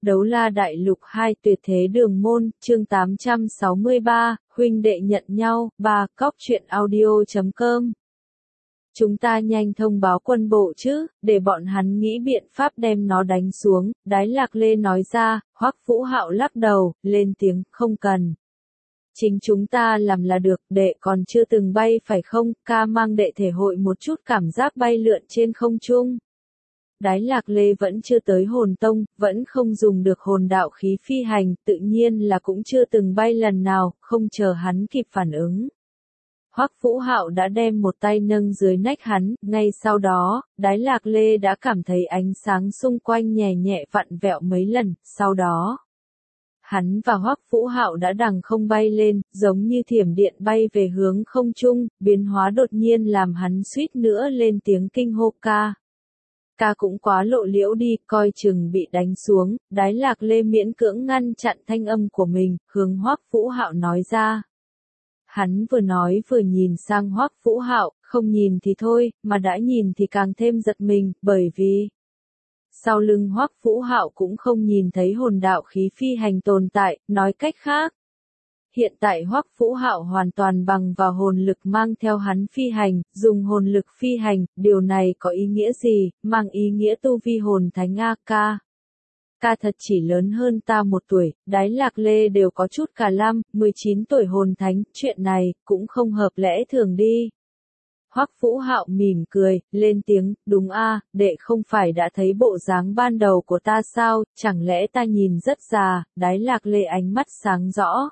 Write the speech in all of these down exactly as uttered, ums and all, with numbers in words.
Đấu La Đại Lục hai Tuyệt Thế Đường Môn, chương tám trăm sáu mươi ba, huynh đệ nhận nhau, ba, cóc truyện audio chấm com. Chúng ta nhanh thông báo quân bộ chứ, để bọn hắn nghĩ biện pháp đem nó đánh xuống, Đái Lạc Lê nói ra. Hoắc Vũ Hạo lắc đầu, lên tiếng, không cần. Chính chúng ta làm là được, đệ còn chưa từng bay phải không, ca mang đệ thể hội một chút cảm giác bay lượn trên không trung. Đái Lạc Lê vẫn chưa tới hồn tông, vẫn không dùng được hồn đạo khí phi hành, tự nhiên là cũng chưa từng bay lần nào, không chờ hắn kịp phản ứng. Hoắc Vũ Hạo đã đem một tay nâng dưới nách hắn, ngay sau đó, Đái Lạc Lê đã cảm thấy ánh sáng xung quanh nhẹ nhẹ vặn vẹo mấy lần, sau đó hắn và Hoắc Vũ Hạo đã đằng không bay lên, giống như thiểm điện bay về hướng không trung, biến hóa đột nhiên làm hắn suýt nữa lên tiếng kinh hô ca. Ca cũng quá lộ liễu đi, coi chừng bị đánh xuống. Đái Lạc Lê miễn cưỡng ngăn chặn thanh âm của mình, hướng Hoắc Vũ Hạo nói ra. Hắn vừa nói vừa nhìn sang Hoắc Vũ Hạo, không nhìn thì thôi, mà đã nhìn thì càng thêm giật mình, bởi vì sau lưng Hoắc Vũ Hạo cũng không nhìn thấy hồn đạo khí phi hành tồn tại, nói cách khác. Hiện tại Hoắc Vũ Hạo hoàn toàn bằng vào hồn lực mang theo hắn phi hành, dùng hồn lực phi hành, điều này có ý nghĩa gì, mang ý nghĩa tu vi hồn thánh A ca. Ca thật chỉ lớn hơn ta một tuổi, Đái Lạc Lê đều có chút cả lăm, mười chín tuổi hồn thánh, chuyện này cũng không hợp lẽ thường đi. Hoắc Vũ Hạo mỉm cười, lên tiếng, đúng a, đệ không phải đã thấy bộ dáng ban đầu của ta sao, chẳng lẽ ta nhìn rất già, Đái Lạc Lê ánh mắt sáng rõ.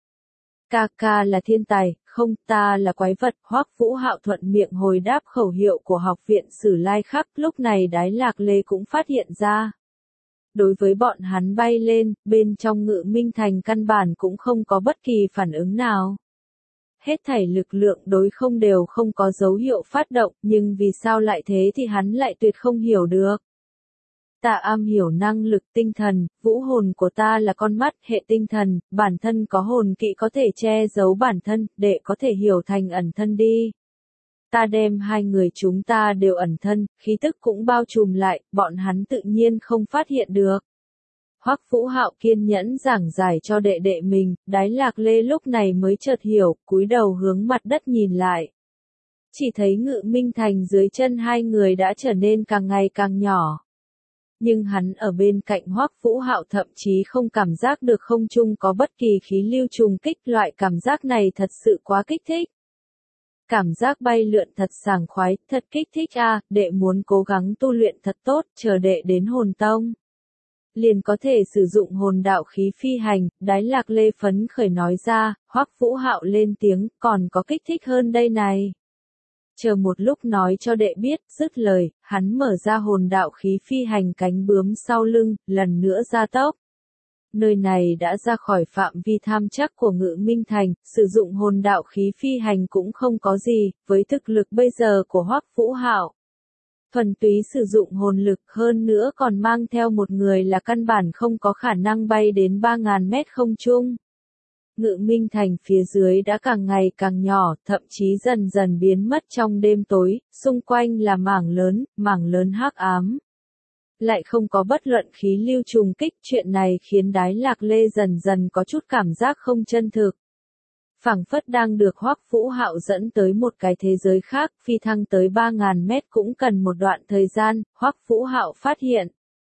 Ca ca là thiên tài, không, ta là quái vật. Hoắc Vũ Hạo thuận miệng hồi đáp khẩu hiệu của học viện Sử Lai Khắc, lúc này Đái Lạc Lê cũng phát hiện ra. Đối với bọn hắn bay lên, bên trong Ngự Minh Thành căn bản cũng không có bất kỳ phản ứng nào. Hết thảy lực lượng đối không đều không có dấu hiệu phát động, nhưng vì sao lại thế thì hắn lại tuyệt không hiểu được. Ta am hiểu năng lực tinh thần, vũ hồn của ta là con mắt hệ tinh thần, bản thân có hồn kỵ có thể che giấu bản thân, để có thể hiểu thành ẩn thân đi. Ta đem hai người chúng ta đều ẩn thân, khí tức cũng bao trùm lại, bọn hắn tự nhiên không phát hiện được. Hoắc Vũ Hạo kiên nhẫn giảng giải cho đệ đệ mình, Đái Lạc Lê lúc này mới chợt hiểu, cúi đầu hướng mặt đất nhìn lại. Chỉ thấy Ngự Minh Thành dưới chân hai người đã trở nên càng ngày càng nhỏ. Nhưng hắn ở bên cạnh Hoắc Vũ Hạo thậm chí không cảm giác được không trung có bất kỳ khí lưu trùng kích, loại cảm giác này thật sự quá kích thích. Cảm giác bay lượn thật sảng khoái, thật kích thích a, à, đệ muốn cố gắng tu luyện thật tốt, chờ đệ đến hồn tông. Liền có thể sử dụng hồn đạo khí phi hành, Đái Lạc Lê phấn khởi nói ra. Hoắc Vũ Hạo lên tiếng, còn có kích thích hơn đây này. Chờ một lúc nói cho đệ biết, dứt lời, hắn mở ra hồn đạo khí phi hành cánh bướm sau lưng, lần nữa gia tốc. Nơi này đã ra khỏi phạm vi tham chắc của Ngự Minh Thành, sử dụng hồn đạo khí phi hành cũng không có gì, với thực lực bây giờ của Hoắc Vũ Hạo. Thuần túy sử dụng hồn lực hơn nữa còn mang theo một người là căn bản không có khả năng bay đến ba nghìn mét không trung. Ngự Minh Thành phía dưới đã càng ngày càng nhỏ, thậm chí dần dần biến mất trong đêm tối, xung quanh là mảng lớn, mảng lớn hắc ám. Lại không có bất luận khí lưu trùng kích, chuyện này khiến Đái Lạc Lê dần dần có chút cảm giác không chân thực. Phảng phất đang được Hoắc Vũ Hạo dẫn tới một cái thế giới khác, phi thăng tới ba nghìn mét cũng cần một đoạn thời gian, Hoắc Vũ Hạo phát hiện.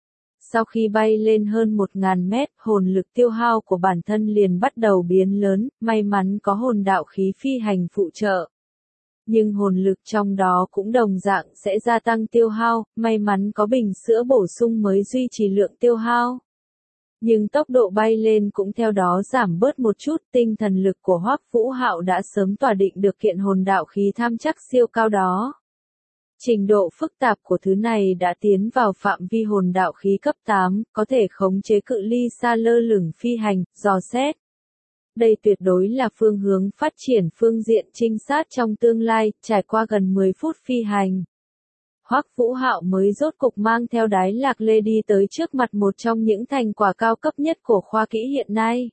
Sau khi bay lên hơn một nghìn mét, hồn lực tiêu hao của bản thân liền bắt đầu biến lớn, may mắn có hồn đạo khí phi hành phụ trợ. Nhưng hồn lực trong đó cũng đồng dạng sẽ gia tăng tiêu hao, may mắn có bình sữa bổ sung mới duy trì lượng tiêu hao. Nhưng tốc độ bay lên cũng theo đó giảm bớt một chút, tinh thần lực của Hoắc Vũ Hạo đã sớm tỏa định được kiện hồn đạo khí tham chắc siêu cao đó. Trình độ phức tạp của thứ này đã tiến vào phạm vi hồn đạo khí cấp tám, có thể khống chế cự ly xa lơ lửng phi hành, dò xét. Đây tuyệt đối là phương hướng phát triển phương diện trinh sát trong tương lai, trải qua gần mười phút phi hành. Hoắc Vũ Hạo mới rốt cục mang theo Đái Lạc Lê đi tới trước mặt một trong những thành quả cao cấp nhất của khoa kỹ hiện nay.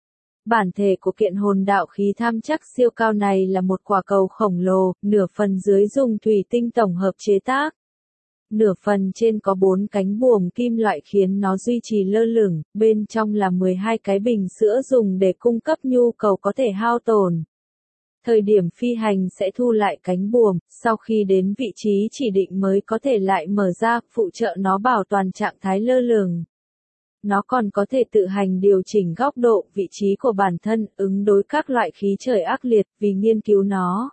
Bản thể của kiện hồn đạo khí tham chắc siêu cao này là một quả cầu khổng lồ, nửa phần dưới dùng thủy tinh tổng hợp chế tác. Nửa phần trên có bốn cánh buồm kim loại khiến nó duy trì lơ lửng, bên trong là mười hai cái bình sữa dùng để cung cấp nhu cầu có thể hao tồn. Thời điểm phi hành sẽ thu lại cánh buồm, sau khi đến vị trí chỉ định mới có thể lại mở ra, phụ trợ nó bảo toàn trạng thái lơ lửng. Nó còn có thể tự hành điều chỉnh góc độ, vị trí của bản thân, ứng đối các loại khí trời ác liệt, vì nghiên cứu nó.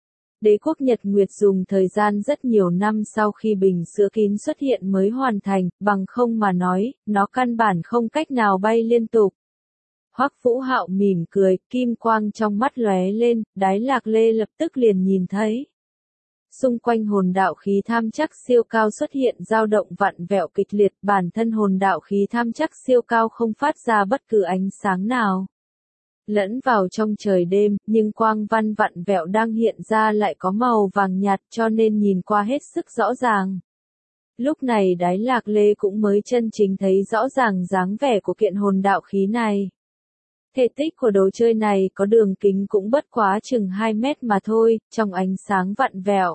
Đế quốc Nhật Nguyệt dùng thời gian rất nhiều năm sau khi bình sữa kín xuất hiện mới hoàn thành, bằng không mà nói, nó căn bản không cách nào bay liên tục. Hoắc Vũ Hạo mỉm cười, kim quang trong mắt lóe lên, Đái Lạc Lê lập tức liền nhìn thấy. Xung quanh hồn đạo khí tham chắc siêu cao xuất hiện dao động vặn vẹo kịch liệt, bản thân hồn đạo khí tham chắc siêu cao không phát ra bất cứ ánh sáng nào. Lẫn vào trong trời đêm, nhưng quang văn vặn vẹo đang hiện ra lại có màu vàng nhạt cho nên nhìn qua hết sức rõ ràng. Lúc này Đái Lạc Lê cũng mới chân chính thấy rõ ràng dáng vẻ của kiện hồn đạo khí này. Thể tích của đồ chơi này có đường kính cũng bất quá chừng hai mét mà thôi, trong ánh sáng vặn vẹo.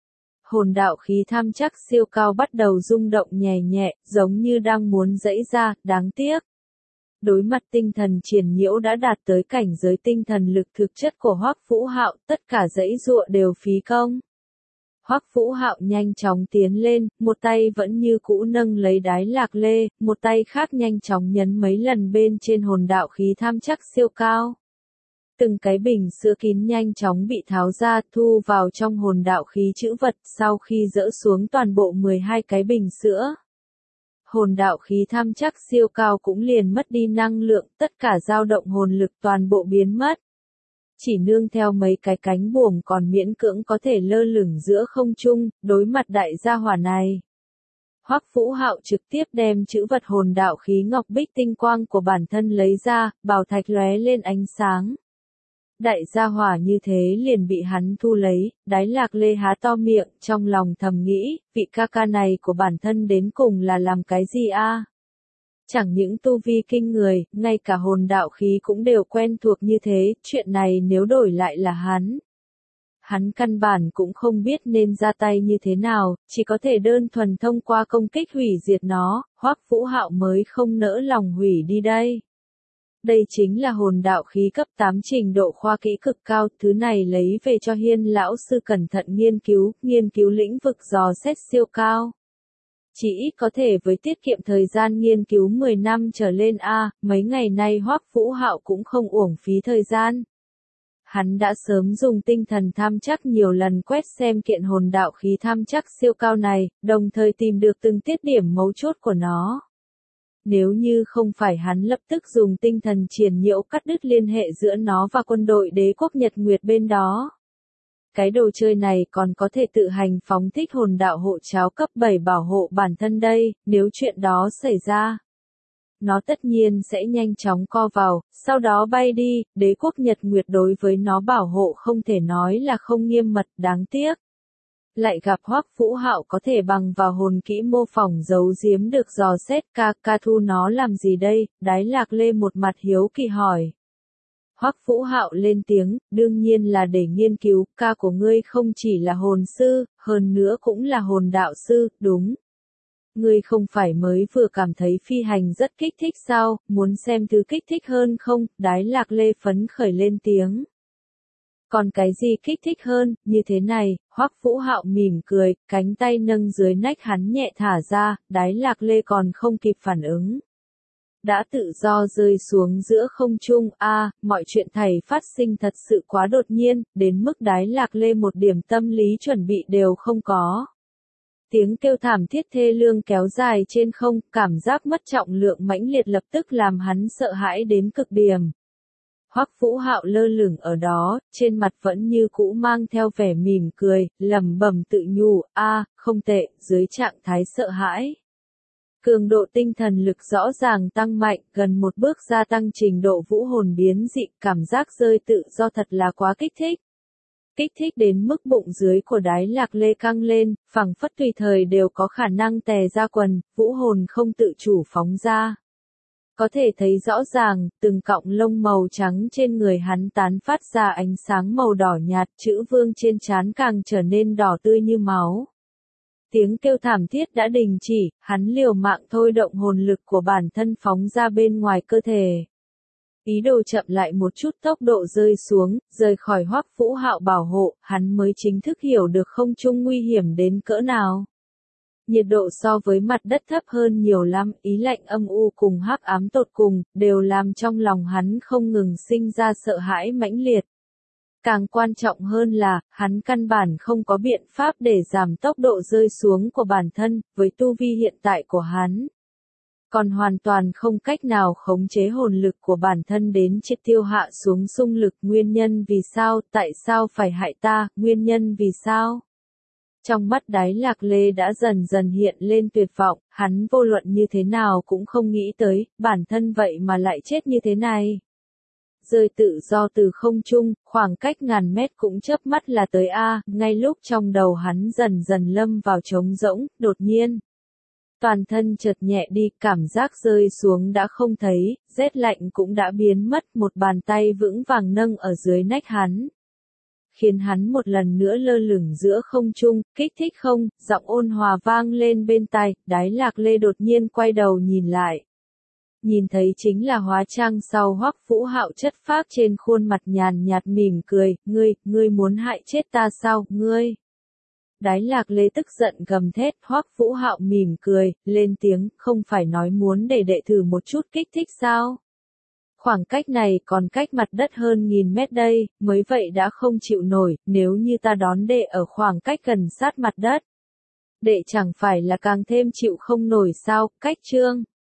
Hồn đạo khí tham chắc siêu cao bắt đầu rung động nhẹ nhẹ, giống như đang muốn giãy ra, đáng tiếc. Đối mặt tinh thần triền nhiễu đã đạt tới cảnh giới tinh thần lực thực chất của Hoắc Vũ Hạo, tất cả giãy giụa đều phí công. Hoắc Vũ Hạo nhanh chóng tiến lên, một tay vẫn như cũ nâng lấy Đái Lạc Lê, một tay khác nhanh chóng nhấn mấy lần bên trên hồn đạo khí tham chắc siêu cao. Từng cái bình sữa kín nhanh chóng bị tháo ra, thu vào trong hồn đạo khí trữ vật, sau khi dỡ xuống toàn bộ mười hai cái bình sữa. Hồn đạo khí tham chắc siêu cao cũng liền mất đi năng lượng, tất cả dao động hồn lực toàn bộ biến mất. Chỉ nương theo mấy cái cánh buồm còn miễn cưỡng có thể lơ lửng giữa không trung, đối mặt đại gia hỏa này. Hoắc Vũ Hạo trực tiếp đem chữ vật hồn đạo khí ngọc bích tinh quang của bản thân lấy ra, bảo thạch lóe lên ánh sáng. Đại gia hỏa như thế liền bị hắn thu lấy, Đái Lạc Lê há to miệng, trong lòng thầm nghĩ, vị ca ca này của bản thân đến cùng là làm cái gì a? Chẳng những tu vi kinh người, ngay cả hồn đạo khí cũng đều quen thuộc như thế, chuyện này nếu đổi lại là hắn. Hắn căn bản cũng không biết nên ra tay như thế nào, chỉ có thể đơn thuần thông qua công kích hủy diệt nó, Hoắc Vũ Hạo mới không nỡ lòng hủy đi đây. Đây chính là hồn đạo khí cấp tám trình độ khoa kỹ cực cao, thứ này lấy về cho Hiên lão sư cẩn thận nghiên cứu, nghiên cứu lĩnh vực dò xét siêu cao. Chỉ ít có thể với tiết kiệm thời gian nghiên cứu mười năm trở lên a, mấy ngày nay Hoắc Vũ Hạo cũng không uổng phí thời gian. Hắn đã sớm dùng tinh thần tham chắc nhiều lần quét xem kiện hồn đạo khí tham chắc siêu cao này, đồng thời tìm được từng tiết điểm mấu chốt của nó. Nếu như không phải hắn lập tức dùng tinh thần triền nhiễu cắt đứt liên hệ giữa nó và quân đội đế quốc Nhật Nguyệt bên đó. Cái đồ chơi này còn có thể tự hành phóng thích hồn đạo hộ cháo cấp bảy bảo hộ bản thân đây, nếu chuyện đó xảy ra. Nó tất nhiên sẽ nhanh chóng co vào, sau đó bay đi, đế quốc Nhật Nguyệt đối với nó bảo hộ không thể nói là không nghiêm mật, đáng tiếc. Lại gặp Hoắc Vũ Hạo có thể bằng vào hồn kỹ mô phỏng giấu giếm được dò xét, ca ca thu nó làm gì đây, Đái Lạc Lê một mặt hiếu kỳ hỏi. Hoắc Vũ Hạo lên tiếng, đương nhiên là để nghiên cứu, ca của ngươi không chỉ là hồn sư, hơn nữa cũng là hồn đạo sư, đúng. Ngươi không phải mới vừa cảm thấy phi hành rất kích thích sao, muốn xem thứ kích thích hơn không, Đái Lạc Lê phấn khởi lên tiếng. Còn cái gì kích thích hơn, như thế này, Hoắc Vũ Hạo mỉm cười, cánh tay nâng dưới nách hắn nhẹ thả ra, Đái Lạc Lê còn không kịp phản ứng. Đã tự do rơi xuống giữa không trung, a, à, mọi chuyện thảy phát sinh thật sự quá đột nhiên, đến mức Đái Lạc Lê một điểm tâm lý chuẩn bị đều không có. Tiếng kêu thảm thiết thê lương kéo dài trên không, cảm giác mất trọng lượng mãnh liệt lập tức làm hắn sợ hãi đến cực điểm. Hoắc Vũ Hạo lơ lửng ở đó, trên mặt vẫn như cũ mang theo vẻ mỉm cười, lẩm bẩm tự nhủ, a, à, không tệ, dưới trạng thái sợ hãi. Cường độ tinh thần lực rõ ràng tăng mạnh, gần một bước gia tăng trình độ vũ hồn biến dị, cảm giác rơi tự do thật là quá kích thích. Kích thích đến mức bụng dưới của Đái Lạc Lê căng lên, phảng phất tùy thời đều có khả năng tè ra quần, vũ hồn không tự chủ phóng ra. Có thể thấy rõ ràng, từng cọng lông màu trắng trên người hắn tán phát ra ánh sáng màu đỏ nhạt, chữ vương trên trán càng trở nên đỏ tươi như máu. Tiếng kêu thảm thiết đã đình chỉ, hắn liều mạng thôi động hồn lực của bản thân phóng ra bên ngoài cơ thể. Ý đồ chậm lại một chút tốc độ rơi xuống, rời khỏi Hoắc Vũ Hạo bảo hộ, hắn mới chính thức hiểu được không trung nguy hiểm đến cỡ nào. Nhiệt độ so với mặt đất thấp hơn nhiều lắm, ý lạnh âm u cùng hắc ám tột cùng, đều làm trong lòng hắn không ngừng sinh ra sợ hãi mãnh liệt. Càng quan trọng hơn là, hắn căn bản không có biện pháp để giảm tốc độ rơi xuống của bản thân, với tu vi hiện tại của hắn. Còn hoàn toàn không cách nào khống chế hồn lực của bản thân đến triệt tiêu hạ xuống xung lực. Nguyên nhân vì sao, tại sao phải hại ta, nguyên nhân vì sao? Trong mắt Đái Lạc Lê đã dần dần hiện lên tuyệt vọng, hắn vô luận như thế nào cũng không nghĩ tới, bản thân vậy mà lại chết như thế này. Rơi tự do từ không trung, khoảng cách ngàn mét cũng chớp mắt là tới A, ngay lúc trong đầu hắn dần dần lâm vào trống rỗng, đột nhiên. Toàn thân chợt nhẹ đi, cảm giác rơi xuống đã không thấy, rét lạnh cũng đã biến mất, một bàn tay vững vàng nâng ở dưới nách hắn. Khiến hắn một lần nữa lơ lửng giữa không trung, kích thích không, giọng ôn hòa vang lên bên tai, Đái Lạc Lê đột nhiên quay đầu nhìn lại. Nhìn thấy chính là hóa trang sau Hoắc Vũ Hạo chất phác trên khuôn mặt nhàn nhạt mỉm cười, ngươi, ngươi muốn hại chết ta sao, ngươi? Đái Lạc Lê tức giận gầm thét, Hoắc Vũ Hạo mỉm cười, lên tiếng, không phải nói muốn để đệ thử một chút kích thích sao? Khoảng cách này còn cách mặt đất hơn nghìn mét đây, mới vậy đã không chịu nổi, nếu như ta đón đệ ở khoảng cách gần sát mặt đất. Đệ chẳng phải là càng thêm chịu không nổi sao, cách chương.